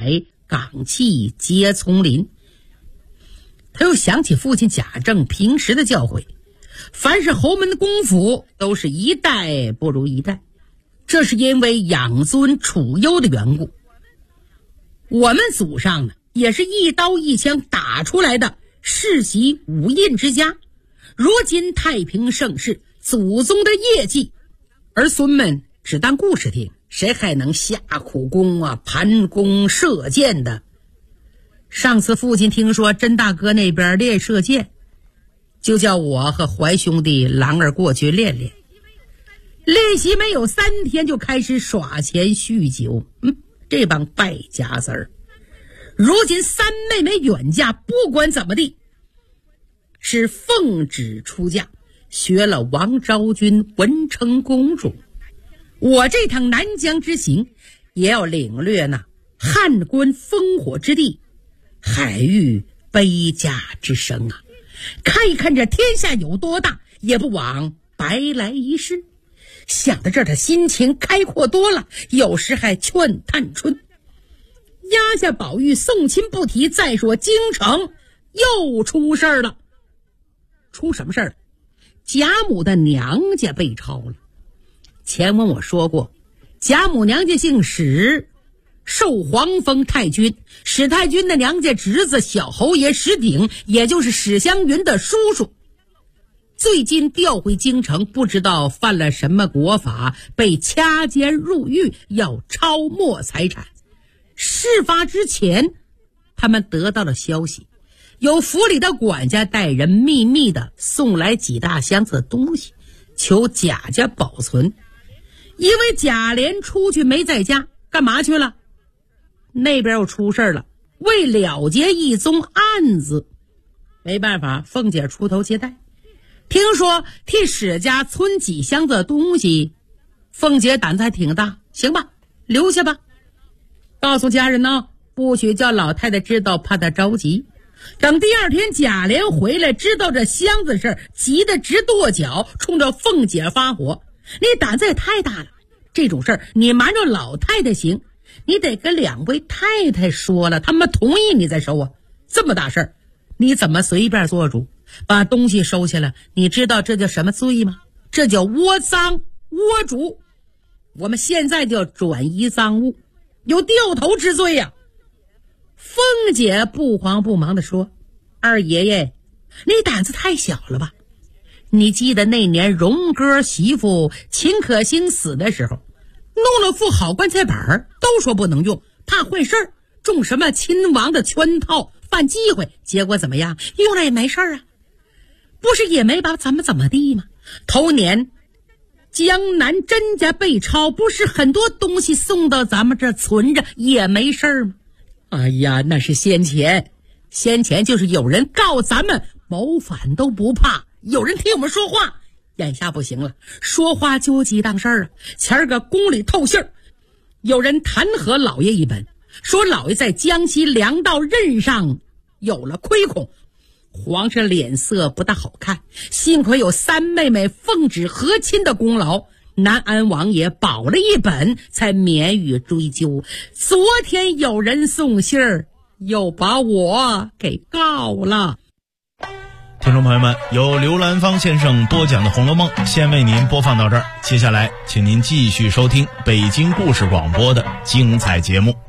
海，岗气皆丛林。他又想起父亲贾政平时的教诲，凡是侯门的功夫都是一代不如一代，这是因为养尊处优的缘故。我们祖上呢，也是一刀一枪打出来的世袭五印之家，如今太平盛世，祖宗的业绩，儿孙们只当故事听，谁还能下苦功啊，盘弓射箭的？上次父亲听说甄大哥那边练射箭，就叫我和怀兄弟郎儿过去练练。练习没有3天就开始耍钱酗酒，这帮败家子儿。如今三妹妹远嫁，不管怎么地是奉旨出嫁，学了王昭君文成公主。我这趟南疆之行也要领略那汉关烽火之地，海域悲家之声啊！看一看这天下有多大，也不枉白来一世。想到这儿，他心情开阔多了，有时还劝探春压下宝玉送亲不提，再说京城又出事儿了。出什么事儿了？贾母的娘家被抄了。前文我说过，贾母娘家姓史，受皇封太君，史太君的娘家侄子小侯爷史鼎，也就是史湘云的叔叔，最近调回京城，不知道犯了什么国法，被掐监入狱，要抄没财产。事发之前，他们得到了消息，有府里的管家带人秘密的送来几大箱子的东西，求贾家保存。因为贾琏出去没在家，干嘛去了？那边又出事了，为了结一宗案子，没办法，凤姐出头接待。听说替史家存几箱子的东西，凤姐胆子还挺大，行吧，留下吧。告诉家人呢，不许叫老太太知道，怕她着急。等第二天贾琏回来，知道这箱子事，急得直跺脚，冲着凤姐发火：你胆子也太大了，这种事你瞒着老太太行，你得跟2位太太说了，他们同意你再收啊。这么大事你怎么随便做主？把东西收下来，你知道这叫什么罪吗？这叫窝赃窝主。我们现在就要转移赃物，有掉头之罪呀。凤姐不慌不忙地说：二爷爷，你胆子太小了吧？你记得那年荣哥媳妇秦可卿死的时候，弄了副好棺材板，都说不能用，怕坏事儿，中什么亲王的圈套，犯忌讳，结果怎么样？用了也没事啊，不是也没把咱们怎么地吗？头年江南甄家被抄，不是很多东西送到咱们这存着也没事吗？哎呀，那是先前就是有人告咱们谋反都不怕，有人替我们说话。眼下不行了，说话就几档事儿啊。前儿个宫里透信儿，有人弹劾老爷一本，说老爷在江西粮道任上有了亏空，皇上脸色不大好看，幸亏有三妹妹奉旨和亲的功劳，南安王爷保了一本，才免于追究。昨天有人送信儿，又把我给告了。 听众朋友们，由刘兰芳先生播讲的《红楼梦》先为您播放到这儿，接下来请您继续收听北京故事广播的精彩节目。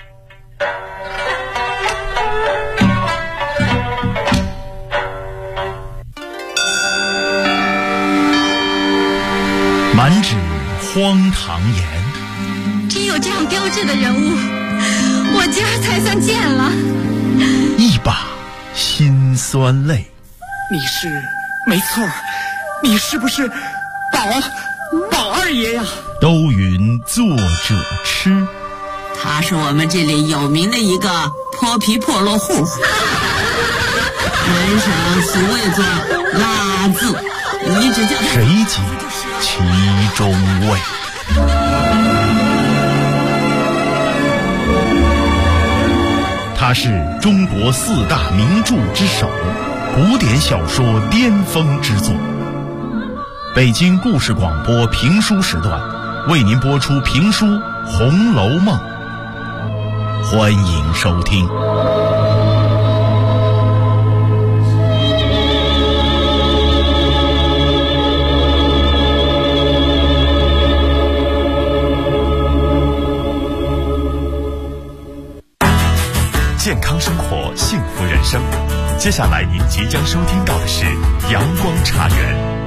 满纸荒唐言， 只有这样标致的人物，我今儿才算见了。 一把辛酸泪。 你是，没错，你是不是宝二爷呀？ 都云作者痴， 他是我们这里有名的一个泼皮破落户，人生俗谓作拉字，一直叫谁解其中味？他是中国4大名著之首，古典小说巅峰之作。北京故事广播评书时段为您播出评书《红楼梦》。 欢迎收听。 健康生活，幸福人生。接下来您即将收听到的是阳光茶园。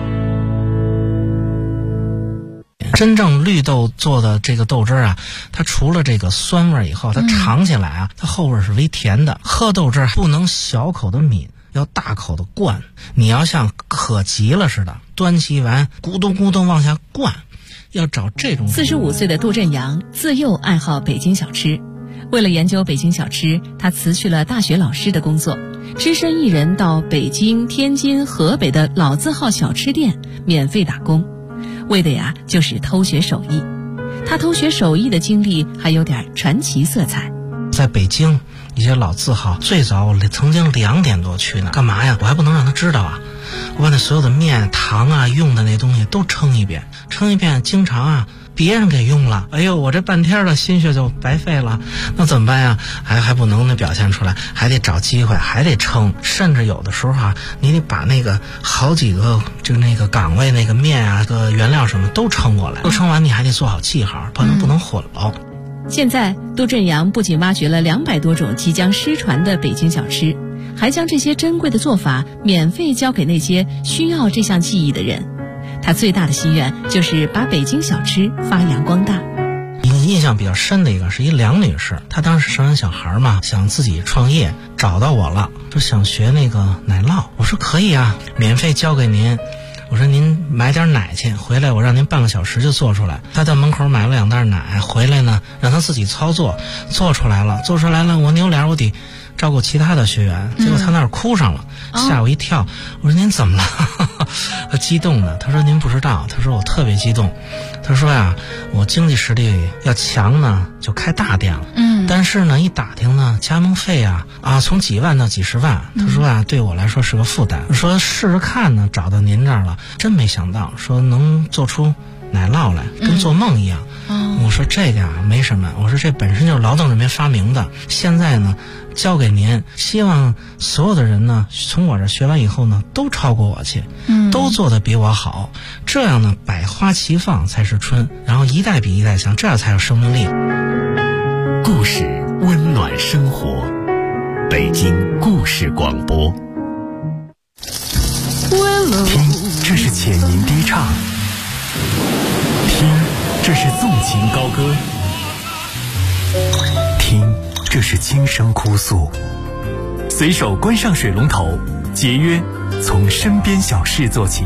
真正绿豆做的这个豆汁啊，它除了这个酸味以后，它尝起来啊，它后味是微甜的。喝豆汁不能小口的抿，要大口的灌。你要像渴急了似的，端起碗咕咚咕咚往下灌，要找这种。 45岁的杜振阳自幼爱好北京小吃，为了研究北京小吃，他辞去了大学老师的工作，只身一人到北京、天津、河北的老字号小吃店免费打工，为的呀就是偷学手艺。他偷学手艺的经历还有点传奇色彩。 在北京一些老字号，最早我曾经2点多去呢，干嘛呀？我还不能让他知道啊！我把那所有的面、糖啊、用的那东西都称一遍，经常啊别人给用了，哎呦，我这半天的心血就白费了，那怎么办呀？还不能表现出来，还得找机会，还得称，甚至有的时候啊，你得把那个好几个就那个岗位那个面啊、个原料什么都称过来，都称完你还得做好记号，不能混了。 现在杜振阳不仅挖掘了200多种即将失传的北京小吃，还将这些珍贵的做法免费交给那些需要这项技艺的人。他最大的心愿就是把北京小吃发扬光大。 印象比较深的一个是一梁女士，她当时生完小孩嘛，想自己创业，找到我了，说想学那个奶酪。我说可以啊，免费教给您。我说您买点奶去，回来我让您半个小时就做出来。他在门口买了2袋奶，回来呢让他自己操作，做出来了，我扭脸我得照顾其他的学员，结果他那儿哭上了，吓我一跳。我说您怎么了？他激动的，他说您不知道，他说我特别激动，他说呀，我经济实力要强呢就开大店了，但是呢一打听呢加盟费啊从几万到几十万，他说啊对我来说是个负担，说试试看呢，找到您这儿了，真没想到说能做出奶酪来，跟做梦一样。我说这个啊没什么，我说这本身就是劳动人民发明的，现在呢交给您，希望所有的人呢从我这学完以后呢都超过我去，都做得比我好，这样呢百花齐放才是春，然后一代比一代强，这样才有生命力。 故事温暖生活，北京故事广播。听，这是浅吟低唱；听，这是纵情高歌；听，这是轻声哭诉。随手关上水龙头，节约从身边小事做起。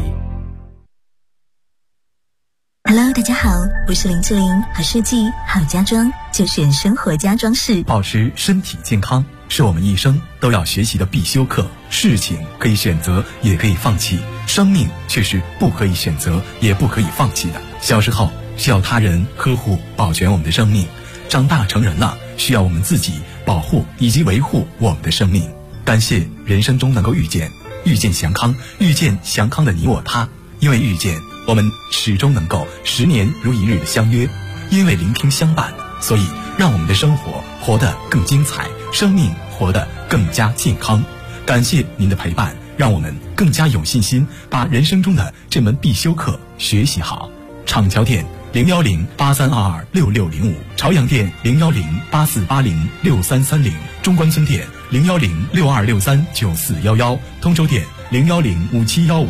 Hello， 大家好，我是林志玲，好设计好家装就选生活家装饰。 保持身体健康是我们一生都要学习的必修课。事情可以选择，也可以放弃，生命却是不可以选择，也不可以放弃的。小时候需要他人呵护保全我们的生命，长大成人了需要我们自己保护以及维护我们的生命。感谢人生中能够遇见祥康，遇见祥康的你我他。因为遇见，我们始终能够10年如一日的相约；因为聆听相伴，所以让我们的生活活得更精彩，生命活得更加健康。感谢您的陪伴，让我们更加有信心把人生中的这门必修课学习好。厂桥店01083226605，朝阳店01084806330，中关村店01062639411，通州店0105715。